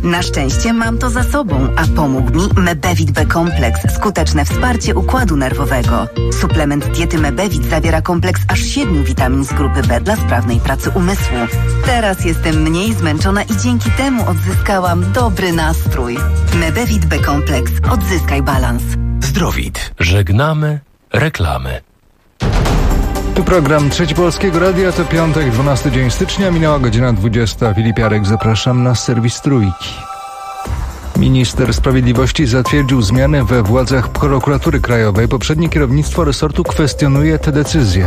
Na szczęście mam to za sobą, a pomógł mi Mebevit B-kompleks, skuteczne wsparcie układu nerwowego. Suplement diety Mebevit zawiera kompleks aż 7 witamin z grupy B dla sprawnej pracy umysłu. Teraz jestem mniej zmęczona i dzięki temu odzyskałam dobry nastrój. Mebevit B-kompleks. Odzyskaj balans. Zdrowit. Żegnamy reklamy. Tu program Trzeci Polskiego Radia, to piątek, 12 dzień stycznia, minęła godzina 20. Filip Jarek, zapraszam na serwis Trójki. Minister Sprawiedliwości zatwierdził zmiany we władzach Prokuratury Krajowej. Poprzednie kierownictwo resortu kwestionuje te decyzje.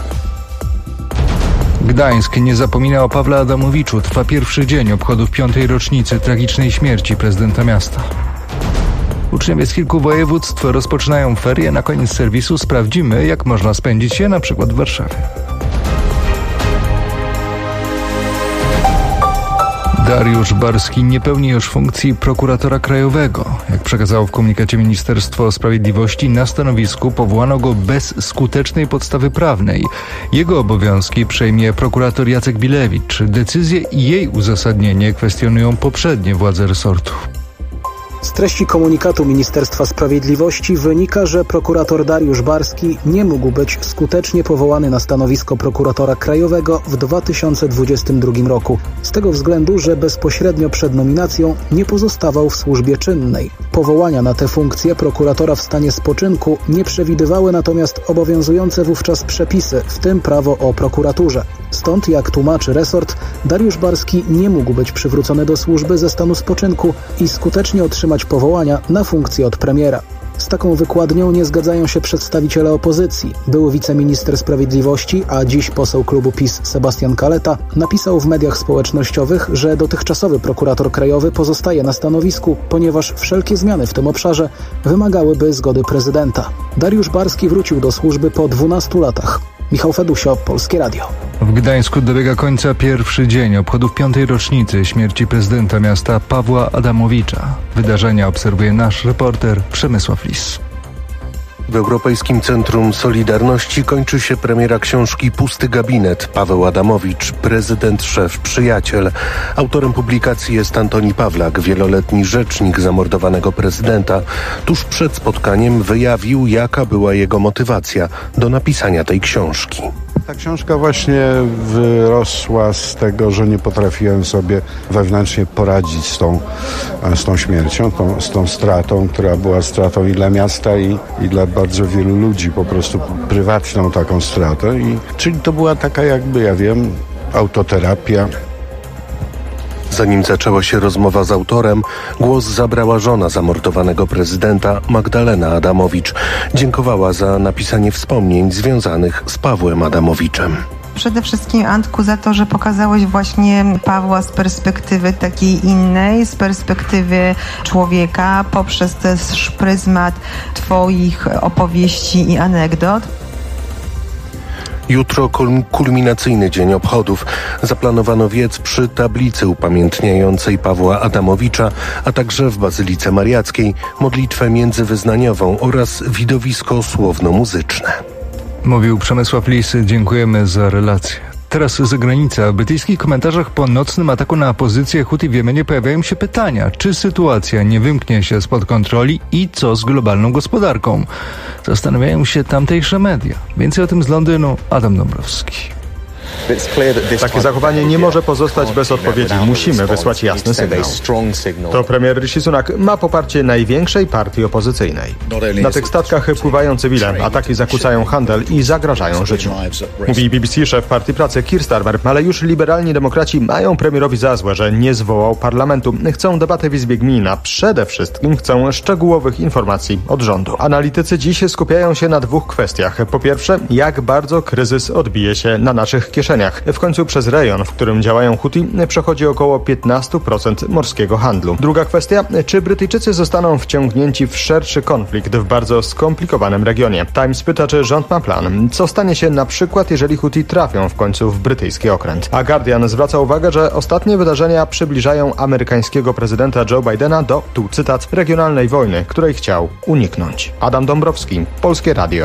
Gdańsk nie zapomina o Pawle Adamowiczu. Trwa pierwszy dzień obchodów 5. rocznicy tragicznej śmierci prezydenta miasta. Uczniowie z kilku województw rozpoczynają ferie. Na koniec serwisu sprawdzimy, jak można spędzić je na przykład w Warszawie. Dariusz Barski nie pełni już funkcji prokuratora krajowego. Jak przekazało w komunikacie Ministerstwo Sprawiedliwości, na stanowisku powołano go bez skutecznej podstawy prawnej. Jego obowiązki przejmie prokurator Jacek Bilewicz. Decyzję i jej uzasadnienie kwestionują poprzednie władze resortu. Z treści komunikatu Ministerstwa Sprawiedliwości wynika, że prokurator Dariusz Barski nie mógł być skutecznie powołany na stanowisko prokuratora krajowego w 2022 roku. Z tego względu, że bezpośrednio przed nominacją nie pozostawał w służbie czynnej. Powołania na tę funkcję prokuratora w stanie spoczynku nie przewidywały natomiast obowiązujące wówczas przepisy, w tym prawo o prokuraturze. Stąd, jak tłumaczy resort, Dariusz Barski nie mógł być przywrócony do służby ze stanu spoczynku i skutecznie otrzymać powołania na funkcję od premiera. Z taką wykładnią nie zgadzają się przedstawiciele opozycji. Były wiceminister sprawiedliwości, a dziś poseł klubu PiS Sebastian Kaleta napisał w mediach społecznościowych, że dotychczasowy prokurator krajowy pozostaje na stanowisku, ponieważ wszelkie zmiany w tym obszarze wymagałyby zgody prezydenta. Dariusz Barski wrócił do służby po 12 latach. Michał Fedusio, Polskie Radio. W Gdańsku dobiega końca pierwszy dzień obchodów 5. rocznicy śmierci prezydenta miasta Pawła Adamowicza. Wydarzenia obserwuje nasz reporter Przemysław Lis. W Europejskim Centrum Solidarności kończy się premiera książki Pusty gabinet. Paweł Adamowicz, prezydent, szef, przyjaciel. Autorem publikacji jest Antoni Pawlak, wieloletni rzecznik zamordowanego prezydenta. Tuż przed spotkaniem wyjawił, jaka była jego motywacja do napisania tej książki. Ta książka właśnie wyrosła z tego, że nie potrafiłem sobie wewnętrznie poradzić z tą śmiercią, z tą stratą, która była stratą i dla miasta, i dla bardzo wielu ludzi, po prostu prywatną taką stratę. Czyli to była taka jakby, ja wiem, autoterapia. Zanim zaczęła się rozmowa z autorem, głos zabrała żona zamordowanego prezydenta, Magdalena Adamowicz. Dziękowała za napisanie wspomnień związanych z Pawłem Adamowiczem. Przede wszystkim, Antku, za to, że pokazałeś właśnie Pawła z perspektywy takiej innej, z perspektywy człowieka, poprzez też pryzmat twoich opowieści i anegdot. Jutro kulminacyjny dzień obchodów. Zaplanowano wiec przy tablicy upamiętniającej Pawła Adamowicza, a także w Bazylice Mariackiej modlitwę międzywyznaniową oraz widowisko słowno-muzyczne. Mówił Przemysław Lis, dziękujemy za relację. Teraz zagranica. W brytyjskich komentarzach po nocnym ataku na pozycję Huti w Jemenie pojawiają się pytania, czy sytuacja nie wymknie się spod kontroli i co z globalną gospodarką. Zastanawiają się tamtejsze media. Więcej o tym z Londynu Adam Dąbrowski. Takie zachowanie nie może pozostać bez odpowiedzi. Musimy wysłać jasny sygnał. To premier Rishi Sunak ma poparcie największej partii opozycyjnej. Na tych statkach pływają cywile, ataki zakłócają handel i zagrażają życiu. Mówi BBC szef Partii Pracy Keir Starmer, ale już liberalni demokraci mają premierowi za złe, że nie zwołał parlamentu. Chcą debaty w Izbie Gmin, a przede wszystkim chcą szczegółowych informacji od rządu. Analitycy dziś skupiają się na dwóch kwestiach. Po pierwsze, jak bardzo kryzys odbije się na naszych kieszeniach. W końcu przez rejon, w którym działają Huti, przechodzi około 15% morskiego handlu. Druga kwestia, czy Brytyjczycy zostaną wciągnięci w szerszy konflikt w bardzo skomplikowanym regionie. Times pyta, czy rząd ma plan. Co stanie się na przykład, jeżeli Huti trafią w końcu w brytyjski okręt. A Guardian zwraca uwagę, że ostatnie wydarzenia przybliżają amerykańskiego prezydenta Joe Bidena do, tu cytat, regionalnej wojny, której chciał uniknąć. Adam Dąbrowski, Polskie Radio.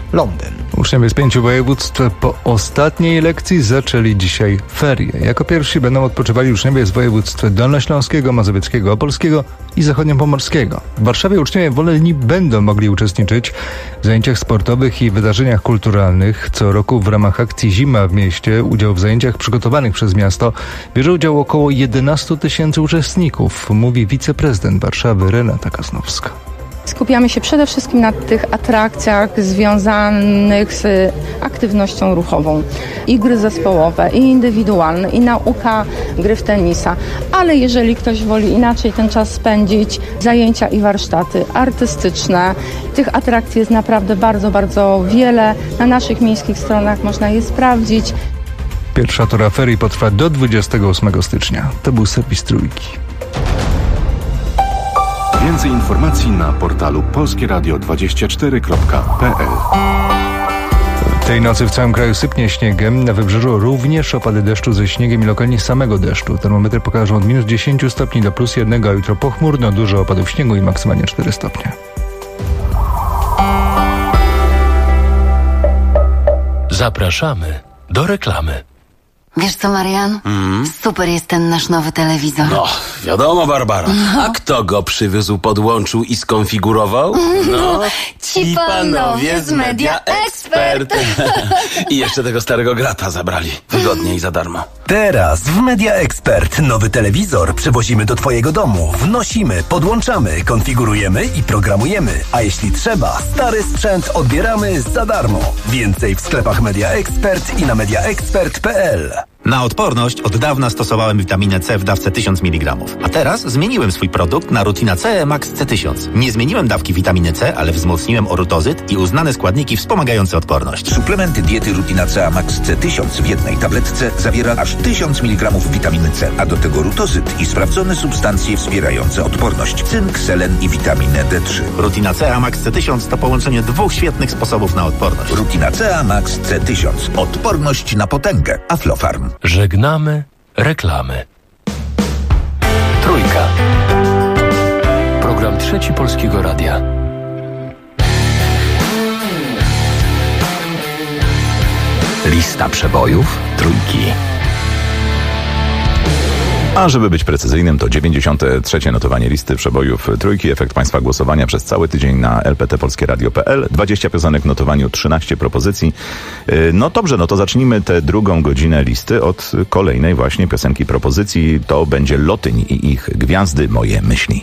Londyn. Uczniowie z 5 województw po ostatniej lekcji zaczęli dzisiaj ferie. Jako pierwsi będą odpoczywali uczniowie z województw dolnośląskiego, mazowieckiego, opolskiego i zachodniopomorskiego. W Warszawie uczniowie wolni będą mogli uczestniczyć w zajęciach sportowych i wydarzeniach kulturalnych. Co roku w ramach akcji Zima w mieście udział w zajęciach przygotowanych przez miasto bierze udział około 11 000 uczestników, mówi wiceprezydent Warszawy Renata Kasnowska. Skupiamy się przede wszystkim na tych atrakcjach związanych z aktywnością ruchową. I gry zespołowe, i indywidualne, i nauka gry w tenisa. Ale jeżeli ktoś woli inaczej ten czas spędzić, zajęcia i warsztaty artystyczne. Tych atrakcji jest naprawdę bardzo, bardzo wiele. Na naszych miejskich stronach można je sprawdzić. Pierwsza tura ferii potrwa do 28 stycznia. To był serwis Trójki. Więcej informacji na portalu polskieradio24.pl. Tej nocy w całym kraju sypnie śniegiem. Na wybrzeżu również opady deszczu ze śniegiem i lokalnie samego deszczu. Termometry pokażą od minus 10 stopni do plus 1, a jutro pochmurno, dużo opadów śniegu i maksymalnie 4 stopnie. Zapraszamy do reklamy. Wiesz co, Marian? Super jest ten nasz nowy telewizor. No, wiadomo, Barbara. A kto go przywiózł, podłączył i skonfigurował? No, ci panowie z Media Expert. I jeszcze tego starego grata zabrali. Wygodnie i za darmo. Teraz w Media Expert nowy telewizor przywozimy do Twojego domu. Wnosimy, podłączamy, konfigurujemy i programujemy. A jeśli trzeba, stary sprzęt odbieramy za darmo. Więcej w sklepach Media Expert i na mediaexpert.pl. Na odporność od dawna stosowałem witaminę C w dawce 1000 mg. A teraz zmieniłem swój produkt na Rutina C Max C1000. Nie zmieniłem dawki witaminy C, ale wzmocniłem orutozyt i uznane składniki wspomagające odporność. Suplementy diety Rutina C Max C1000 w jednej tabletce zawiera aż 1000 mg witaminy C, a do tego rutozyt i sprawdzone substancje wspierające odporność. Cynk, selen i witaminę D3. Rutina C Max C1000 to połączenie dwóch świetnych sposobów na odporność. Rutina C Max C1000. Odporność na potęgę. Aflofarm. Żegnamy reklamy. Trójka. Program Trzeci Polskiego Radia. Lista przebojów Trójki. A żeby być precyzyjnym, to 93. notowanie listy przebojów Trójki. Efekt Państwa głosowania przez cały tydzień na lptpolskieradio.pl. 20 piosenek w notowaniu, 13 propozycji. No dobrze, no to zacznijmy tę drugą godzinę listy od kolejnej właśnie piosenki propozycji. To będzie Lotyń i ich Gwiazdy, moje myśli.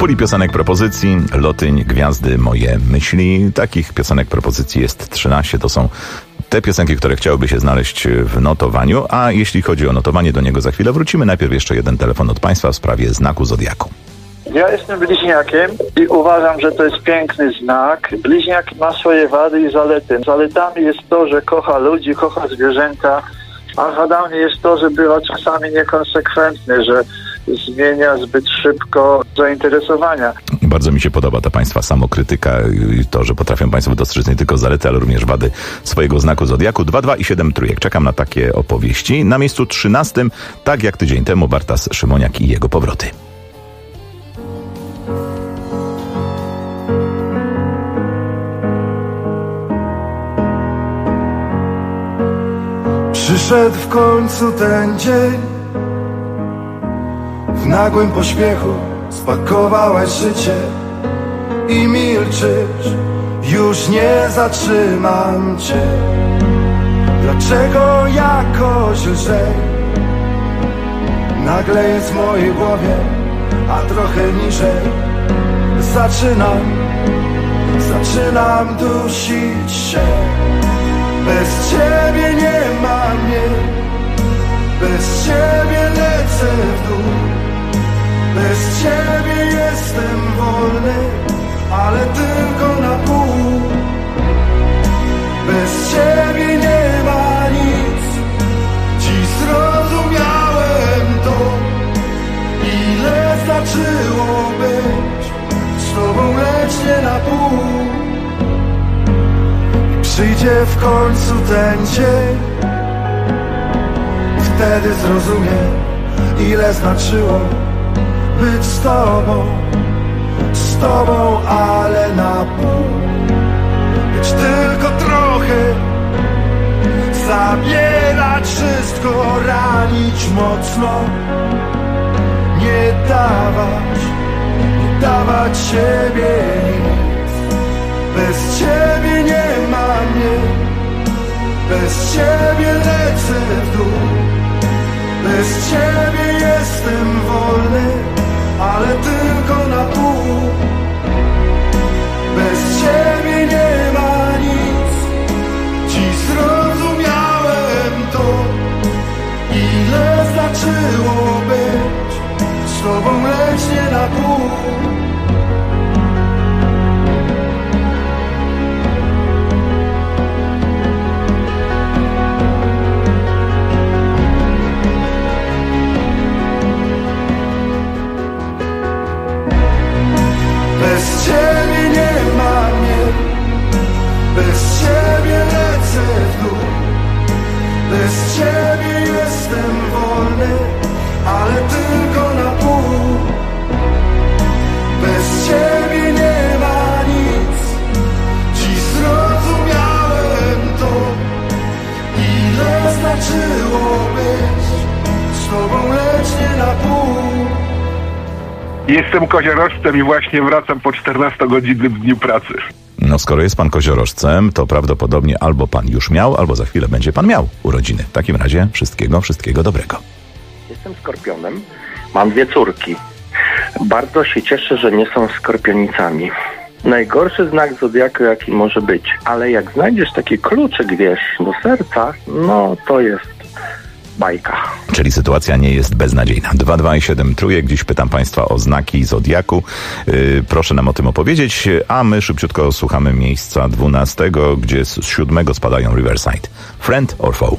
puli piosenek propozycji, Lotyń, Gwiazdy, Moje myśli. Takich piosenek propozycji jest 13. To są te piosenki, które chciałyby się znaleźć w notowaniu, a jeśli chodzi o notowanie, do niego za chwilę wrócimy. Najpierw jeszcze jeden telefon od Państwa w sprawie znaku Zodiaku. Ja jestem bliźniakiem i uważam, że to jest piękny znak. Bliźniak ma swoje wady i zalety. Zaletami jest to, że kocha ludzi, kocha zwierzęta, a wadami jest to, że bywa czasami niekonsekwentny, że zmienia zbyt szybko zainteresowania. Bardzo mi się podoba ta Państwa samokrytyka i to, że potrafią Państwo dostrzec nie tylko zalety, ale również wady swojego znaku Zodiaku. 2, i 7 trójek. Czekam na takie opowieści. Na miejscu 13, tak jak tydzień temu, Bartas Szymoniak i jego powroty. Przyszedł w końcu ten dzień. W nagłym pośpiechu spakowałaś życie i milczysz, już nie zatrzymam cię. Dlaczego jakoś lżej nagle jest w mojej głowie, a trochę niżej zaczynam dusić się. Bez ciebie nie ma mnie, bez ciebie lecę w dół. Bez ciebie jestem wolny, ale tylko na pół. Bez ciebie nie ma nic, dziś zrozumiałem to, ile znaczyło być z tobą, lecz nie na pół. Przyjdzie w końcu ten dzień, wtedy zrozumiem, ile znaczyło być z tobą, ale na pół. Być tylko trochę, zabierać wszystko, ranić mocno, nie dawać siebie nic. Bez ciebie nie ma mnie, bez ciebie lecę w dół. Bez ciebie jestem wolny, ale tylko na pół. Bez ciebie nie ma nic, dziś zrozumiałem to, ile znaczyło być z tobą, lecz nie na pół. Bez ciebie nie ma mnie, bez ciebie lecę w dół. Bez ciebie jestem wolny, ale tylko na pół. Bez ciebie nie ma nic, dziś zrozumiałem to, ile znaczyło być z tobą, lecz nie na pół. Jestem koziorożcem i właśnie wracam po 14-godzinnym dniu pracy. No skoro jest pan koziorożcem, to prawdopodobnie albo pan już miał, albo za chwilę będzie pan miał urodziny. W takim razie wszystkiego dobrego. Jestem skorpionem, mam 2 córki. Bardzo się cieszę, że nie są skorpionicami. Najgorszy znak zodiaku, jaki może być. Ale jak znajdziesz taki kluczyk, wiesz, do serca, no to jest bajka. Czyli sytuacja nie jest beznadziejna. 2, i 7 trójek. Dziś pytam Państwa o znaki Zodiaku. Proszę nam o tym opowiedzieć, a my szybciutko słuchamy miejsca 12, gdzie z 7 spadają Riverside. Friend or foe?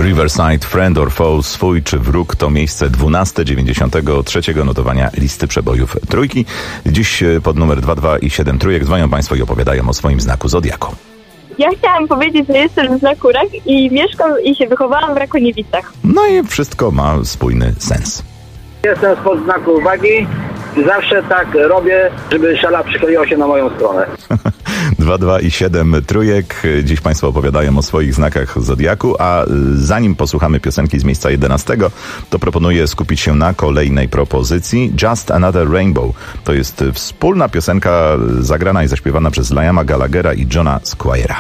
Riverside, Friend or Foe, swój czy wróg to miejsce 12 93 notowania listy przebojów trójki. Dziś pod numer 22 i 7 trójek dzwonią Państwo i opowiadają o swoim znaku zodiaku. Ja chciałam powiedzieć, że jestem w znaku rak i mieszkam i się wychowałam w Rakoniewicach. No i wszystko ma spójny sens. Jestem spod znaku wagi i zawsze tak robię, żeby szala przykleiła się na moją stronę. 2 i 7 trójek. Dziś Państwo opowiadają o swoich znakach zodiaku, a zanim posłuchamy piosenki z miejsca 11, to proponuję skupić się na kolejnej propozycji. Just Another Rainbow. To jest wspólna piosenka zagrana i zaśpiewana przez Liama Gallaghera i Johna Squire'a.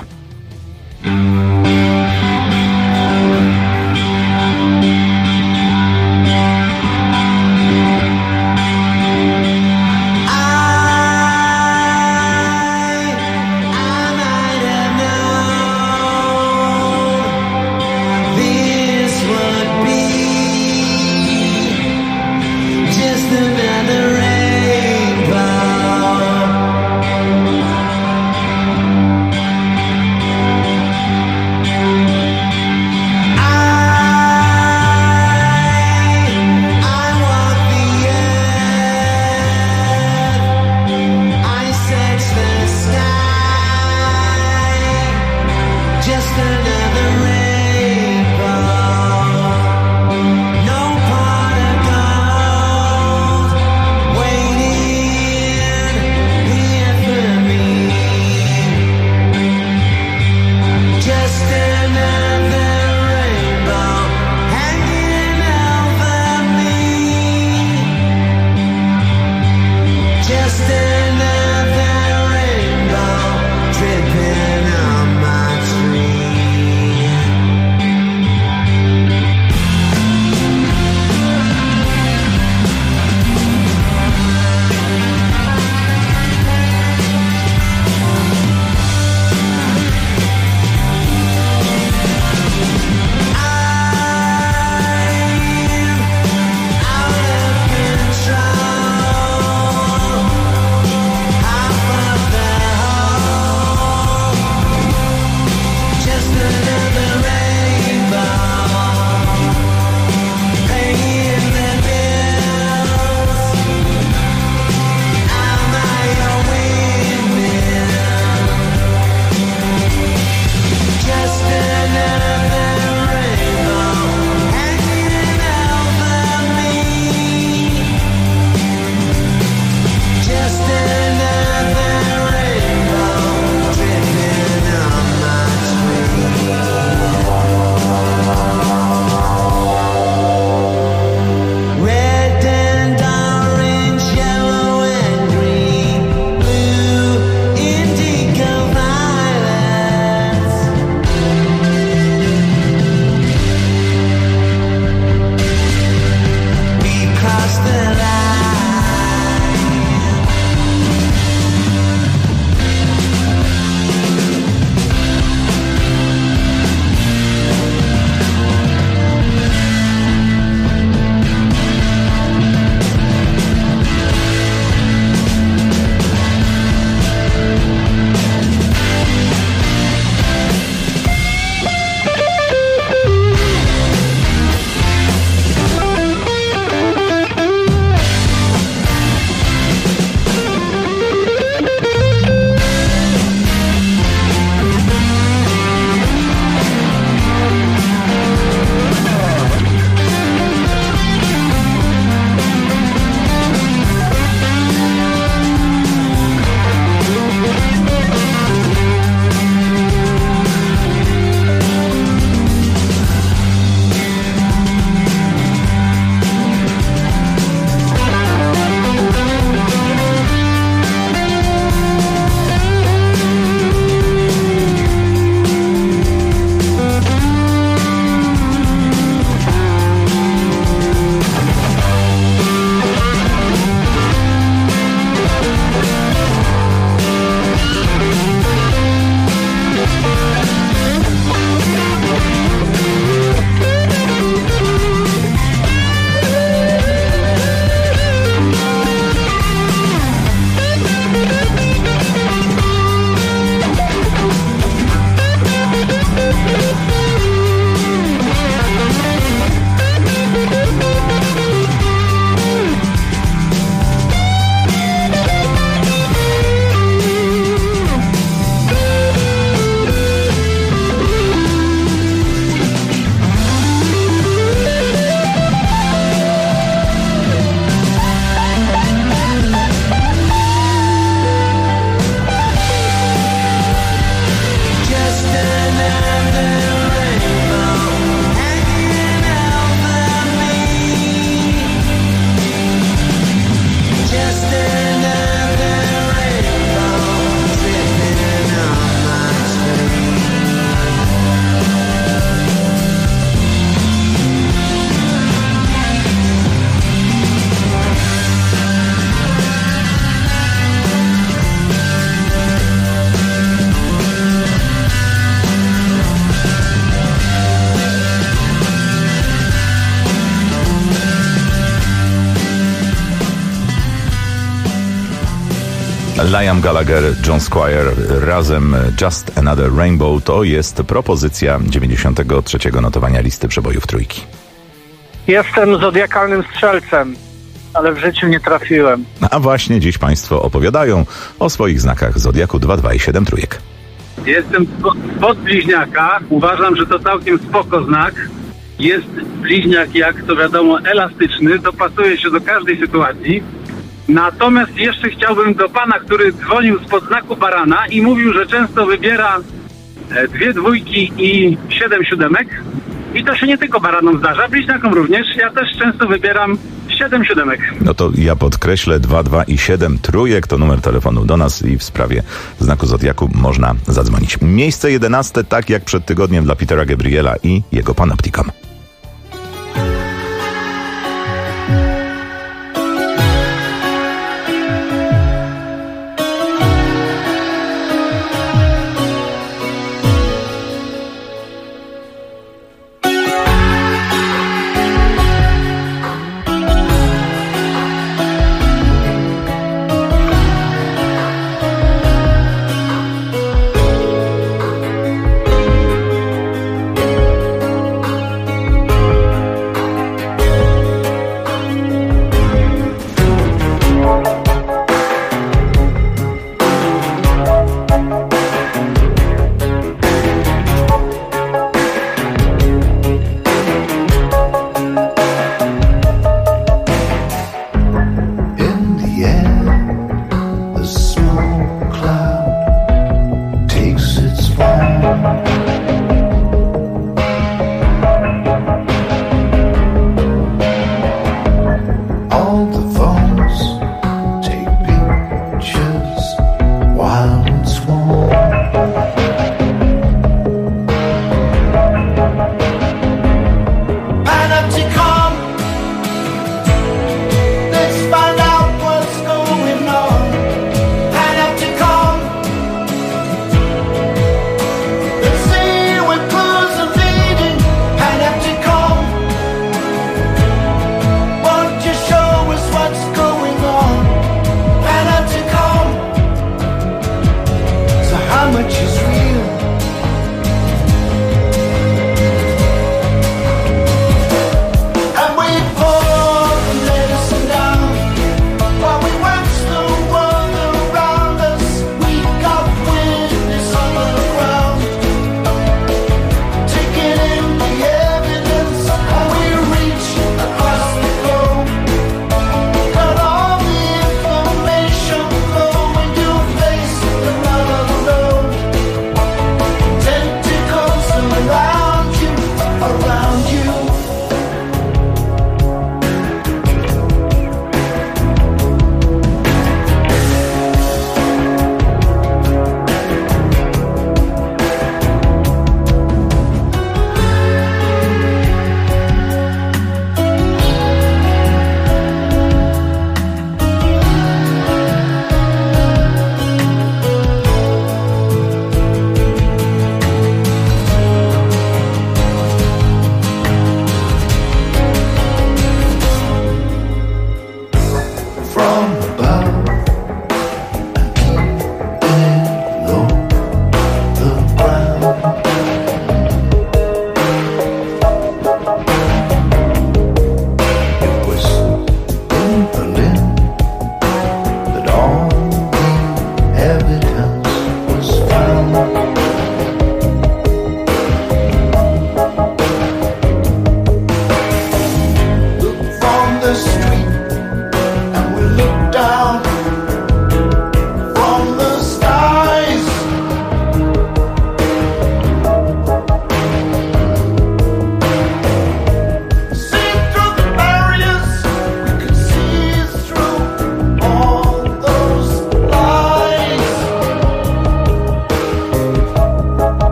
Liam Gallagher, John Squire razem Just Another Rainbow to jest propozycja 93. notowania listy przebojów trójki. Jestem zodiakalnym strzelcem, ale w życiu nie trafiłem. A właśnie dziś Państwo opowiadają o swoich znakach zodiaku 2, 2 i 7 trójek. Jestem spod bliźniaka. Uważam, że to całkiem spoko znak. Jest bliźniak, jak to wiadomo, elastyczny, dopasuje się do każdej sytuacji. Natomiast jeszcze chciałbym do pana, który dzwonił spod znaku barana i mówił, że często wybiera 2 dwójki i 7 siódemek. I to się nie tylko baranom zdarza, bliźniakom również. Ja też często wybieram 7 siódemek. No to ja podkreślę 2, 2 i 7 trójek to numer telefonu do nas i w sprawie znaku zodiaku można zadzwonić. Miejsce 11, tak jak przed tygodniem dla Petera Gabriela i jego Panopticon.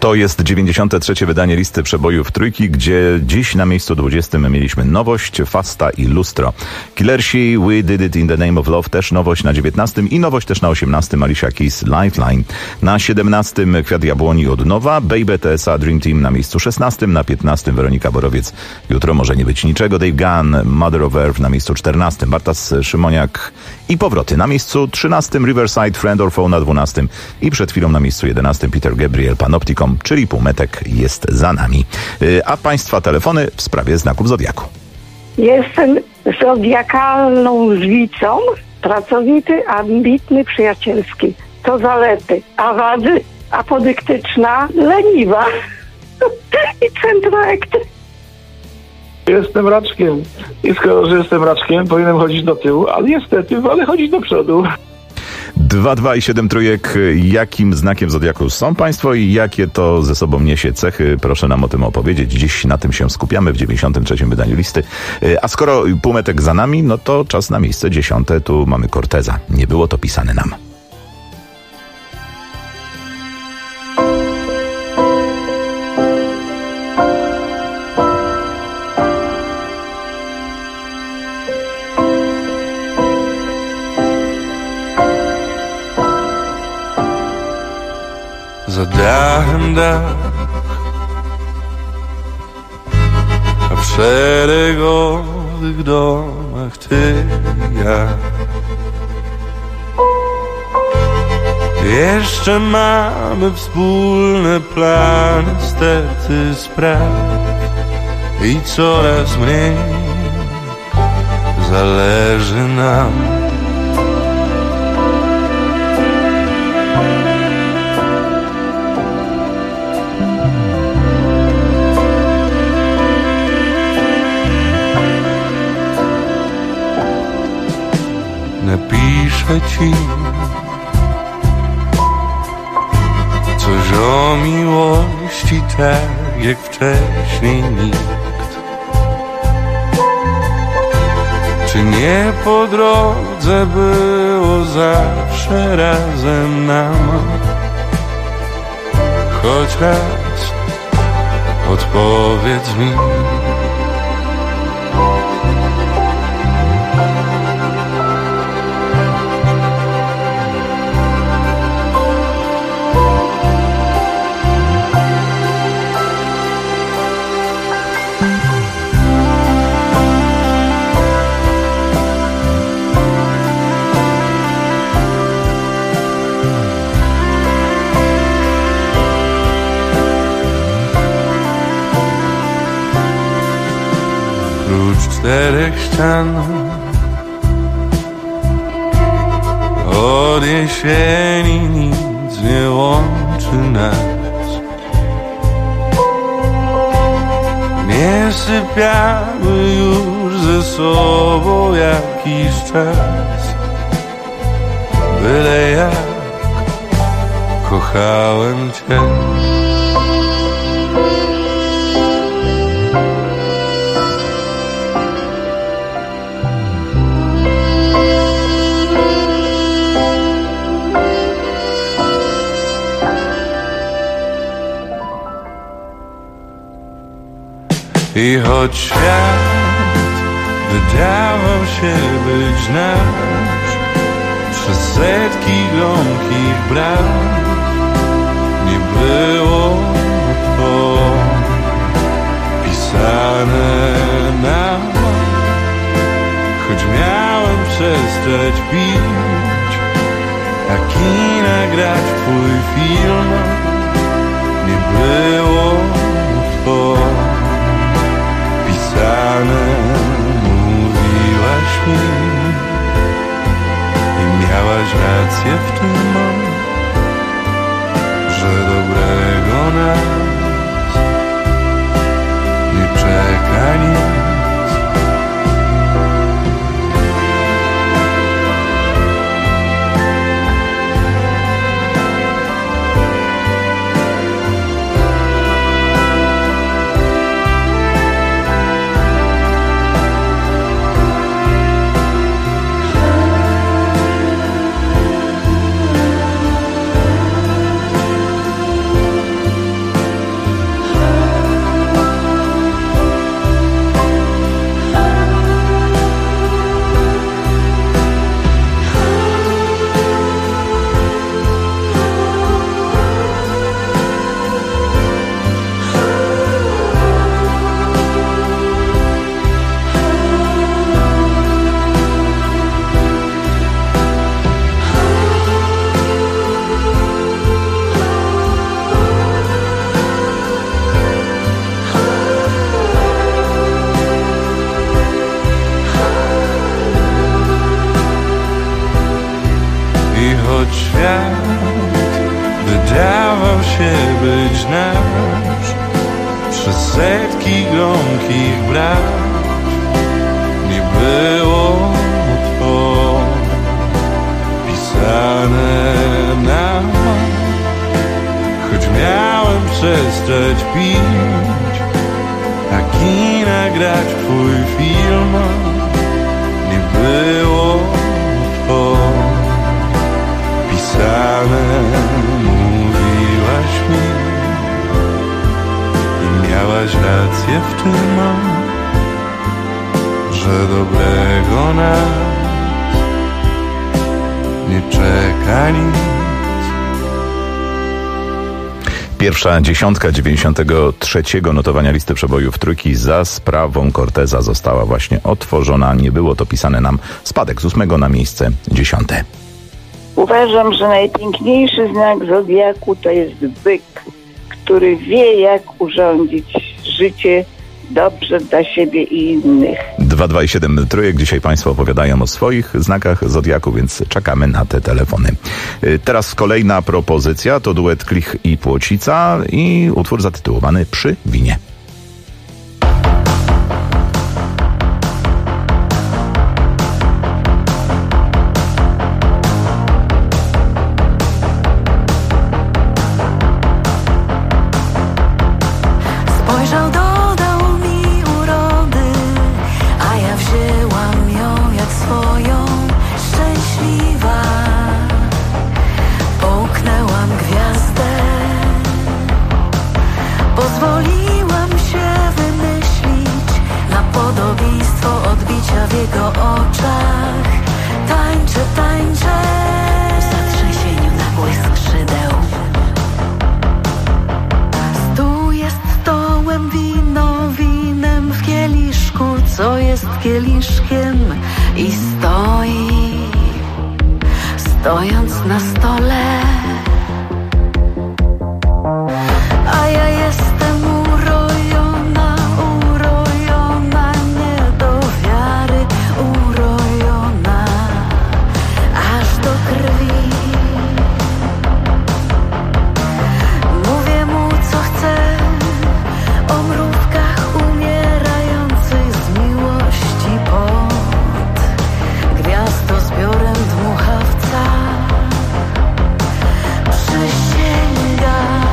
To jest 93. wydanie listy przebojów Trójki, gdzie dziś na miejscu 20 mieliśmy nowość, Fasta i Lustro. Killersi, We Did It in the Name of Love, też nowość na 19 i nowość też na 18, Alicia Keys, Lifeline. Na 17 Kwiat Jabłoni od nowa, Baby TSA Dream Team na miejscu 16, na 15 Weronika Borowiec, Jutro może nie być niczego, Dave Gunn, Mother of Earth na miejscu 14, Bartas Szymoniak i Powroty na miejscu 13, Riverside, Friend or Foe na 12 i przed chwilą na miejscu 11 Peter Gabriel, Panopticon, czyli półmetek jest za nami. A Państwa telefony w sprawie znaków Zodiaku. Jestem zodiakalną lwicą, pracowity, ambitny, przyjacielski. To zalety, a wady apodyktyczna, leniwa i centroekty. Jestem raczkiem i skoro, że jestem raczkiem, powinienem chodzić do tyłu, ale niestety wolę chodzić do przodu. 2, 2 i 7 trójek. Jakim znakiem Zodiaku są Państwo i jakie to ze sobą niesie cechy? Proszę nam o tym opowiedzieć. Dziś na tym się skupiamy w 93. wydaniu listy. A skoro półmetek za nami, no to czas na miejsce 10. Tu mamy Corteza. Nie było to pisane nam. Za dachem dach, a w szeregowych domach ty i ja. Jeszcze mamy wspólne plany, sterty spraw i coraz mniej zależy nam. Napiszę ci coś o miłości, tak jak wcześniej nikt. Czy nie po drodze było zawsze razem nam? Choć raz odpowiedz mi. Czterech ścian od jesieni nic nie łączy nas. Nie sypiamy już ze sobą jakiś czas. Byle jak kochałem cię. I choć świat wydawał się być nasz, przez setki gromkich braw nie było to pisane nam. Choć miałem przestać pić, a kina grać w twój film, nie było to pisane. Mówiłaś mi i miałaś rację w tym, że dobrego nas nie czeka nic. świat wydawał się być nasz. Przez setki gromkich braw nie było to pisane nam. Choć miałem przestać pić, a kina grać w twój film, nie było to pisane. Mówiłaś mi i miałaś rację w tym, że dobrego nas nie czeka nic. Pierwsza dziesiątka 93. notowania listy przebojów Trójki za sprawą Corteza została właśnie otworzona. Nie było to pisane nam. Spadek z 8 na miejsce 10. Uważam, że najpiękniejszy znak zodiaku to jest byk, który wie, jak urządzić życie dobrze dla siebie i innych. 2, 7 trójek. Dzisiaj Państwo opowiadają o swoich znakach zodiaku, więc czekamy na te telefony. Teraz kolejna propozycja to duet Klich i Płocica i utwór zatytułowany Przy winie. Pozwoliłam się wymyślić na podobieństwo odbicia w jego oczach. Tańczę, tańczę w zatrzęsieniu nagłych skrzydeł. Stół jest stołem, wino winem w kieliszku, co jest kieliszkiem i stoi, stojąc na stole. A ja jestem urojona, urojona, nie do wiary, urojona, aż do krwi. Mówię mu, co chcę, o mrówkach umierających z miłości pod gwiazdozbiorem dmuchawca. Przysięgam,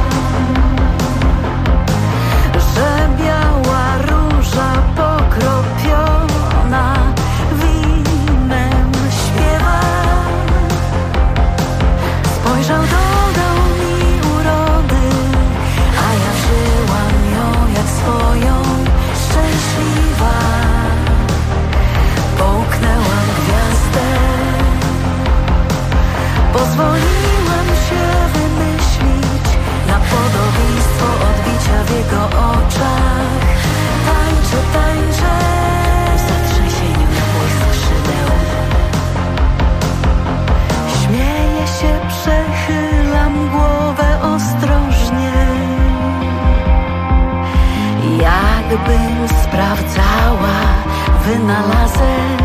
że biała róża pokropiona winem śpiewa. Spojrzał, dodał mi urody, a ja wzięłam ją jak swoją. Szczęśliwa, połknęłam gwiazdę. Pozwoliłam się wymyślić na podobieństwo odbicia w jego oczach. Tańczę, tańczę w zatrzęsieniu nagłych skrzydeł. Śmieję się, przechylam głowę ostrożnie, jakbym sprawdzała wynalazek.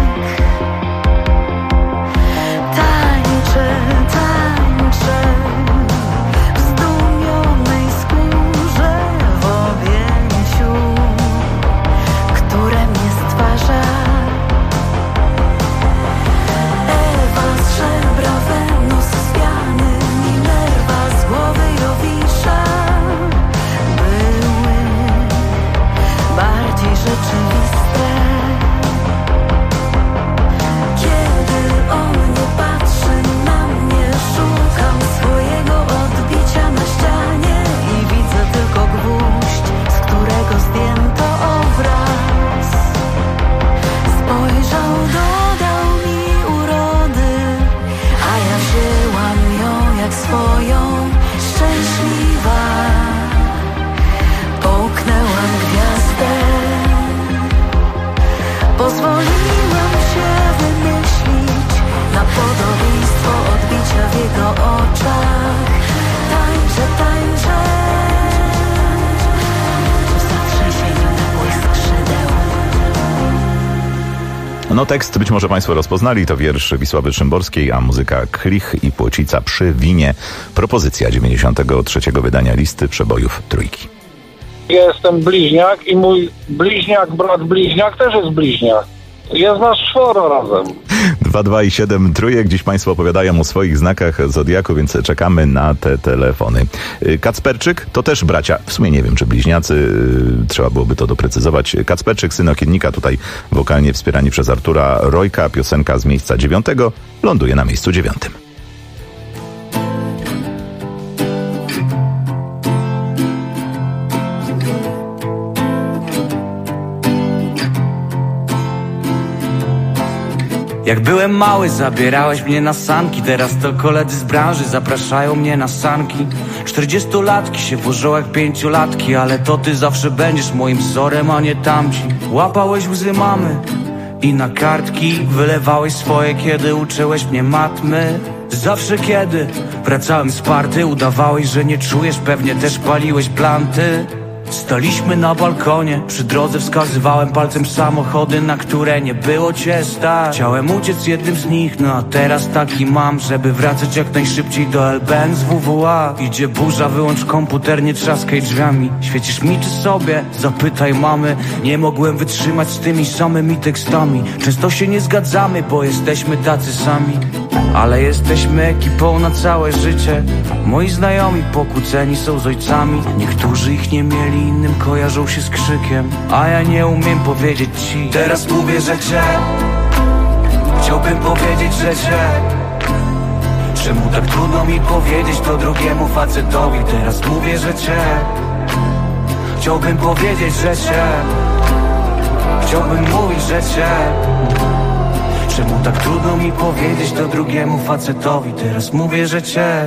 Tańczę, tańczę w zdumionej skórze, w objęciu, które mnie stwarza. Ewa z żebra, Wenus z piany, Minerva z głowy Jowisza były bardziej rzeczywiste. No tekst być może państwo rozpoznali, to wiersz Wisławy Szymborskiej, a muzyka Klich i Płocica przy winie. Propozycja 93. wydania listy przebojów Trójki. Ja jestem bliźniak i mój bliźniak, brat bliźniak też jest bliźniak. Jest nas 4 razem. 2, 2 i 7 trójek. Dziś państwo opowiadają o swoich znakach zodiaku, więc czekamy na te telefony. Kacperczyk to też bracia, w sumie nie wiem, czy bliźniacy, trzeba byłoby to doprecyzować. Kacperczyk, syn Okiennika, tutaj wokalnie wspierani przez Artura Rojka. Piosenka z miejsca 9 ląduje na miejscu 9. Jak byłem mały, zabierałeś mnie na sanki. Teraz to koledzy z branży zapraszają mnie na sanki. 40-latki się wożą jak 5-latki, ale to ty zawsze będziesz moim wzorem, a nie tamci. Łapałeś łzy mamy i na kartki wylewałeś swoje, kiedy uczyłeś mnie matmy. Zawsze kiedy wracałem z party, udawałeś, że nie czujesz, pewnie też paliłeś planty. Staliśmy na balkonie, przy drodze wskazywałem palcem samochody, na które nie było cię stać. Chciałem uciec jednym z nich, no a teraz taki mam, żeby wracać jak najszybciej do LBN z WWA. Idzie burza, wyłącz komputer, nie trzaskaj drzwiami. Świecisz mi czy sobie? Zapytaj mamy. Nie mogłem wytrzymać z tymi samymi tekstami. Często się nie zgadzamy, bo jesteśmy tacy sami, ale jesteśmy ekipą na całe życie. Moi znajomi pokłóceni są z ojcami. Niektórzy ich nie mieli, innym kojarzą się z krzykiem, a ja nie umiem powiedzieć ci. Teraz mówię, że cię chciałbym powiedzieć, że cię. Czemu tak trudno mi powiedzieć to drugiemu facetowi? Teraz mówię, że cię chciałbym powiedzieć, że cię. Chciałbym mówić, że cię. Czemu tak trudno mi powiedzieć to drugiemu facetowi? Teraz mówię, że cię.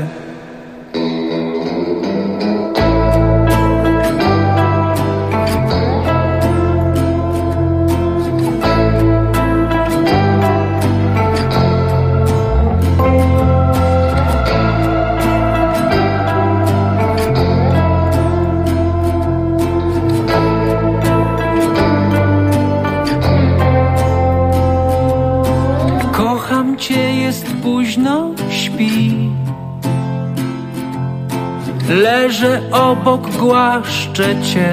Kocham cię, jest późno, śpi. Leżę obok, głaszczę cię.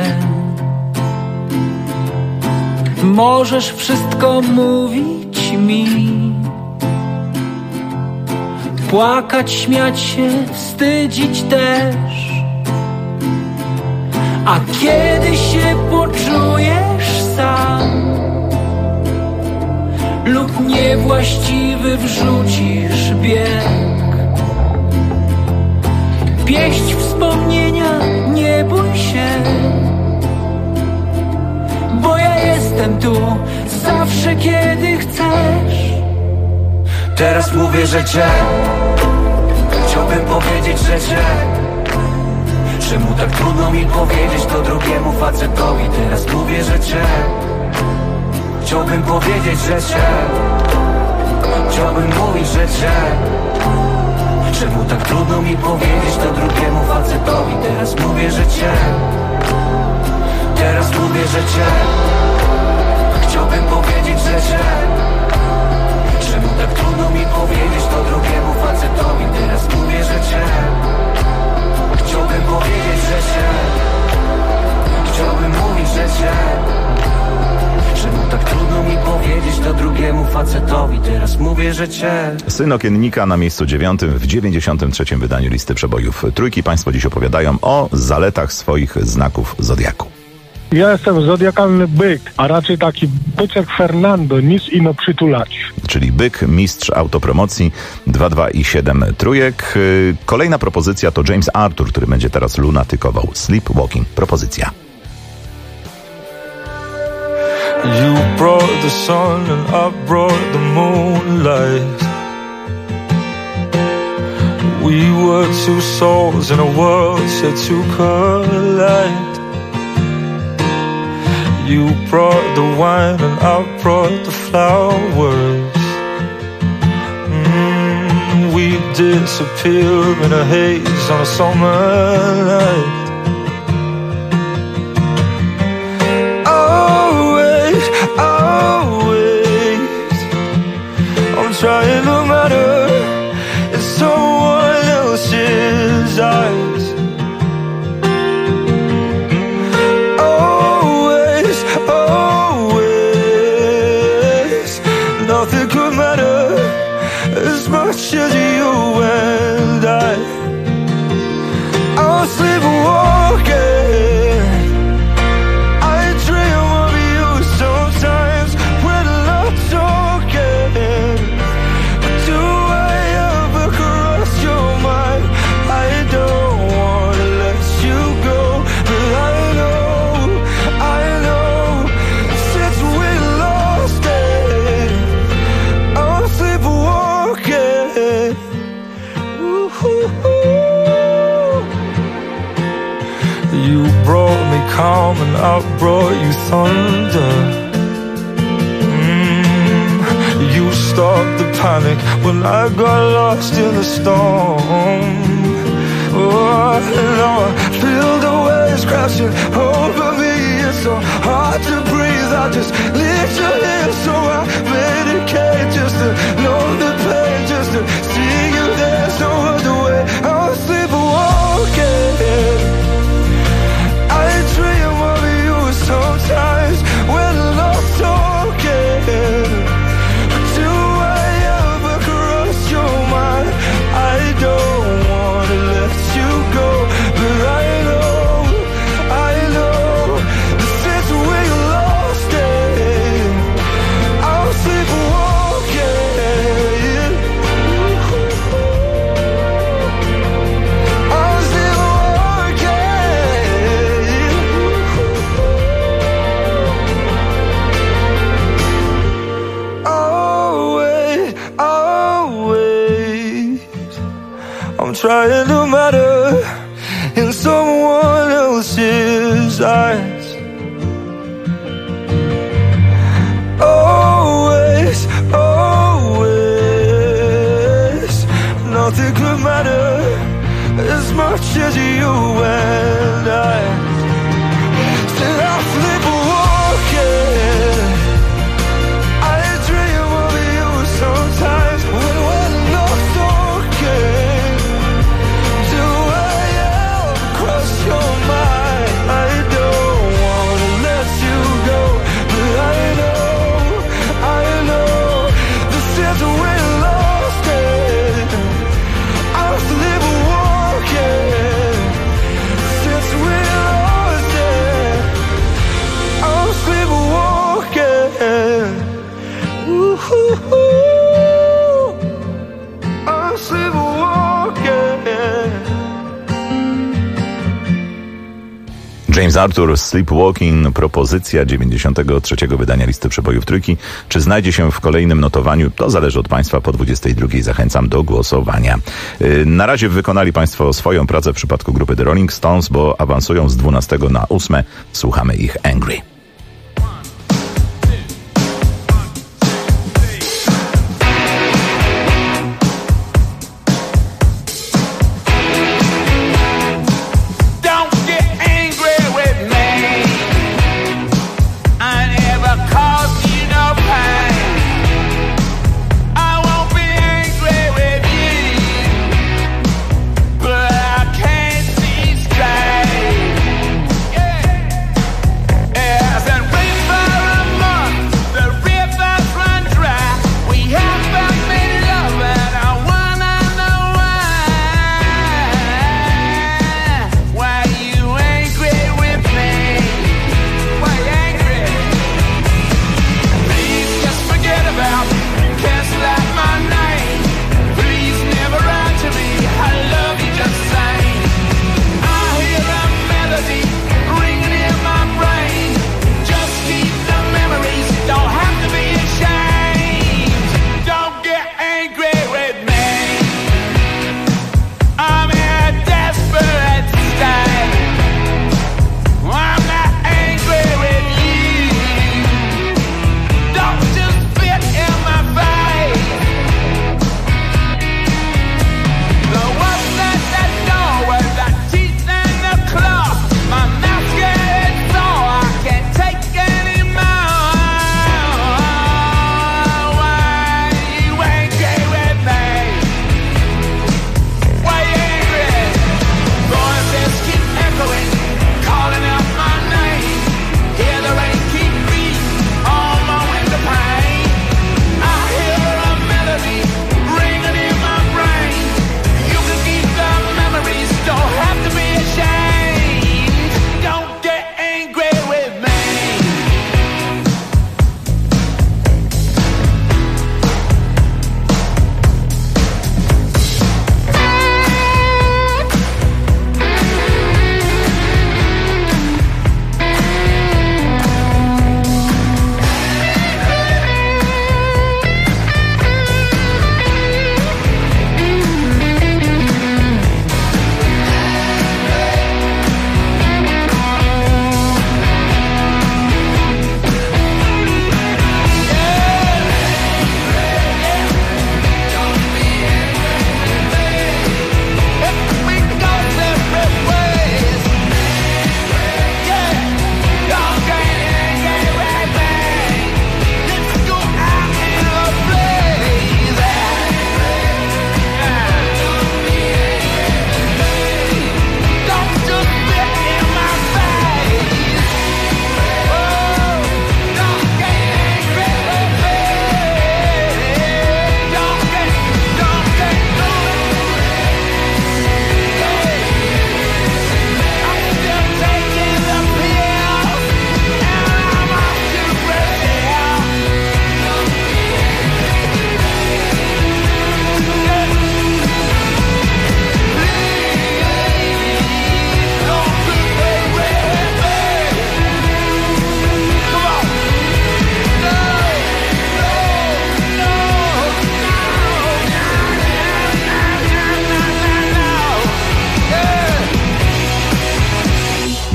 Możesz wszystko mówić mi, płakać, śmiać się, wstydzić też. A kiedy się poczujesz sam lub niewłaściwy wrzucisz bieg, pieść wspomnienia, nie bój się, bo ja jestem tu zawsze, kiedy chcesz. Teraz mówię, że cię chciałbym powiedzieć, że cię. Czemu tak trudno mi powiedzieć to drugiemu facetowi? Teraz mówię, że cię chciałbym powiedzieć, że cię. Chciałbym mówić, że cię. Czemu tak trudno mi powiedzieć to drugiemu facetowi? Teraz mówię, że cię. Teraz mówię, że cię chciałbym powiedzieć, że cię. Czemu tak trudno mi powiedzieć to drugiemu facetowi? Teraz mówię, że cię. Chciałbym powiedzieć, że cię. Chciałbym mówić, że cię. Czemu tak trudno mi powiedzieć to drugiemu facetowi? Teraz mówię, że cię. Syn Okiennika na miejscu 9 w 93. wydaniu listy przebojów Trójki. Państwo dziś opowiadają o zaletach swoich znaków zodiaku. Ja jestem zodiakalny byk, a raczej taki byczek Fernando, nic ino przytulać. Czyli byk, mistrz autopromocji. 2, 2 i 7 trójek. Kolejna propozycja to James Arthur, który będzie teraz lunatykował. Sleepwalking. Propozycja. You brought the sun and I brought the moonlight. We were two souls in a world set to collide. You brought the wine and I brought the flowers. We disappear in a haze on a summer night. you and I'll sleepwalking. I dream of you sometimes when I'm not talking. But do I ever cross your mind? I don't wanna let you go, but I know since we lost it, I'm sleepwalking. Ooh. You brought me calm and I brought you thunder. You stopped the panic when I got lost in the storm. Oh, now I feel the waves crashing over me. It's so hard to breathe. I just need you here, so I medicate just to numb the pain, just to see you. There's no other way. I'll sleepwalking. I dream of you sometimes when I'm not talking. Do I ever cross your mind? I don't wanna let you go, but I know that since we lost it, I'm sleepwalking. I'm sleepwalking. Always, I'm trying to matter in someone else's eyes. Always, nothing could matter as much as you and I. Still I'm sleepwalking. I dream of you sometimes when we're not talking. Do I ever cross your mind? I don't wanna let you go, but I know that since we lost it, I'm sleepwalking. Since we lost it, I'm sleepwalking. Ooh, I'm sleepwalking. James Arthur, Sleepwalking, propozycja 93. wydania listy przebojów Trójki. Czy znajdzie się w kolejnym notowaniu? To zależy od Państwa. Po 22. Zachęcam do głosowania. Na razie wykonali Państwo swoją pracę w przypadku grupy The Rolling Stones, bo awansują z 12 na 8. Słuchamy ich Angry. Don't get angry with me. I never caused you no pain. I won't be angry with you, but I can't see straight. Yeah.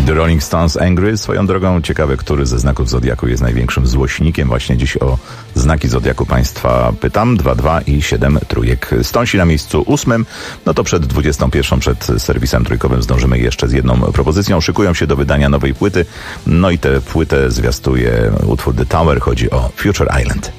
The Rolling Stones Angry. Swoją drogą ciekawe, który ze znaków Zodiaku jest największym złośnikiem. Właśnie dziś o znaki Zodiaku Państwa pytam. 2 i 7 trójek. Stąsi na miejscu 8. No to przed 21, przed serwisem trójkowym zdążymy jeszcze z jedną propozycją. Szykują się do wydania nowej płyty. No i tę płytę zwiastuje utwór The Tower. Chodzi o Future Island.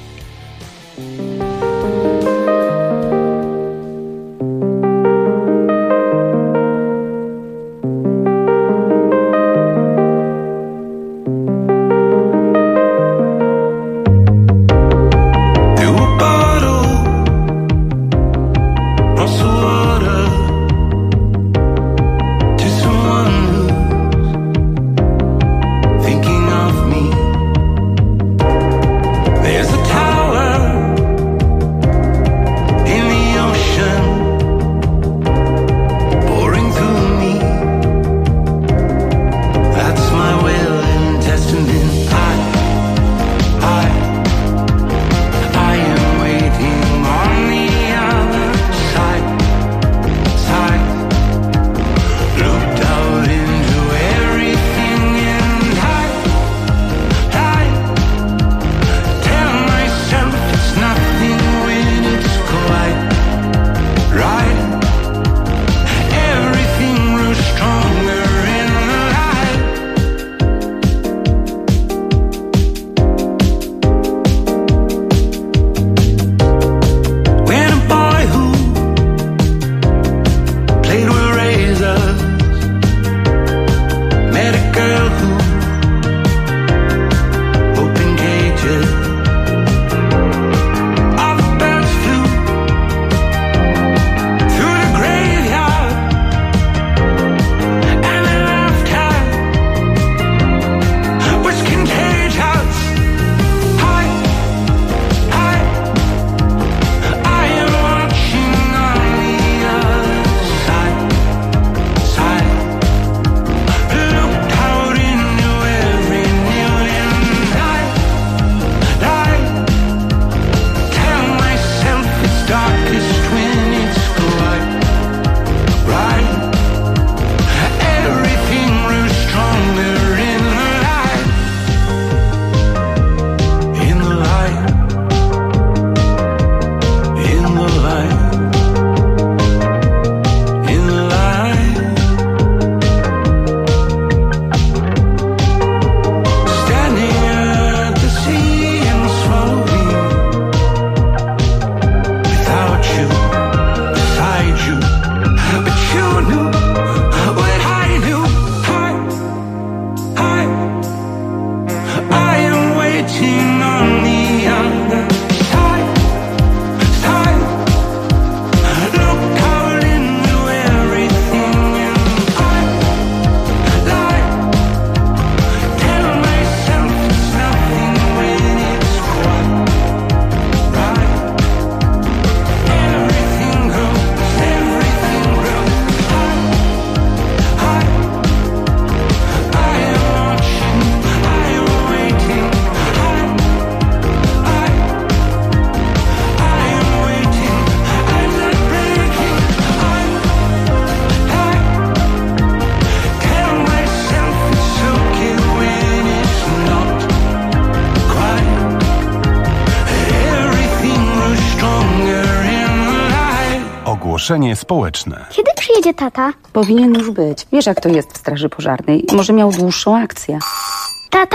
Ogłoszenie społeczne. Kiedy przyjedzie tata? Powinien już być. Wiesz, jak to jest w straży pożarnej. Może miał dłuższą akcję. Tata?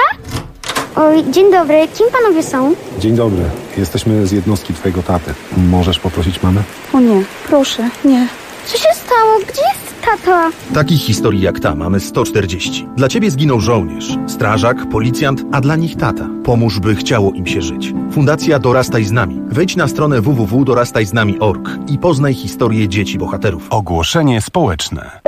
Oj, dzień dobry. Kim panowie są? Dzień dobry. Jesteśmy z jednostki twojego taty. Możesz poprosić mamę? O nie, proszę, nie. Co się stało? Gdzie jest tata? Takich historii jak ta mamy 140. Dla ciebie zginął żołnierz, strażak, policjant, a dla nich tata. Pomóż, by chciało im się żyć. Fundacja Dorastaj z nami. Wejdź na stronę www.dorastajznami.org i poznaj historię dzieci bohaterów. Ogłoszenie społeczne.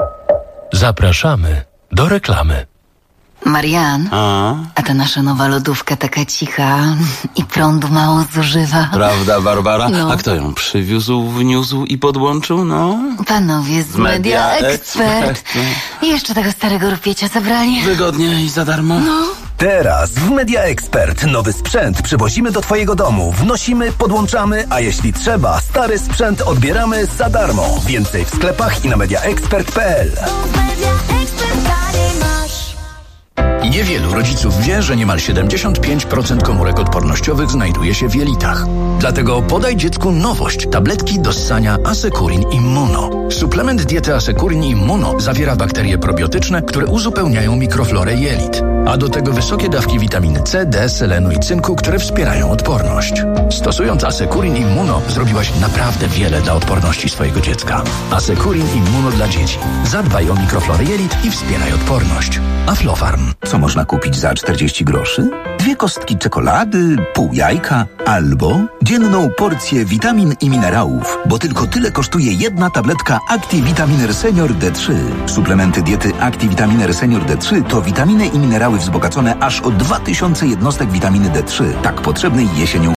Zapraszamy do reklamy. Marian, a ta nasza nowa lodówka taka cicha i prądu mało zużywa. Prawda, Barbara? No. A kto ją przywiózł, wniósł i podłączył? No. Panowie z Media Expert. I jeszcze tego starego rupiecia zabrali. Wygodnie i za darmo. No. Teraz w Media Expert nowy sprzęt przywozimy do twojego domu. Wnosimy, podłączamy, a jeśli trzeba, stary sprzęt odbieramy za darmo. Więcej w sklepach i na mediaexpert.pl. Niewielu rodziców wie, że niemal 75% komórek odpornościowych znajduje się w jelitach. Dlatego podaj dziecku nowość. Tabletki do ssania Asekurin Immuno. Suplement diety Asekurin Immuno zawiera bakterie probiotyczne, które uzupełniają mikroflorę jelit. A do tego wysokie dawki witaminy C, D, selenu i cynku, które wspierają odporność. Stosując Asekurin Immuno zrobiłaś naprawdę wiele dla odporności swojego dziecka. Asekurin Immuno dla dzieci. Zadbaj o mikroflorę jelit i wspieraj odporność. Aflofarm. Co można kupić za 40 groszy? 2 kostki czekolady, pół jajka albo dzienną porcję witamin i minerałów, bo tylko tyle kosztuje jedna tabletka ActiVitaminer Senior D3. Suplementy diety ActiVitaminer Senior D3 to witaminy i minerały wzbogacone aż o 2000 jednostek witaminy D3, tak potrzebnej jesienią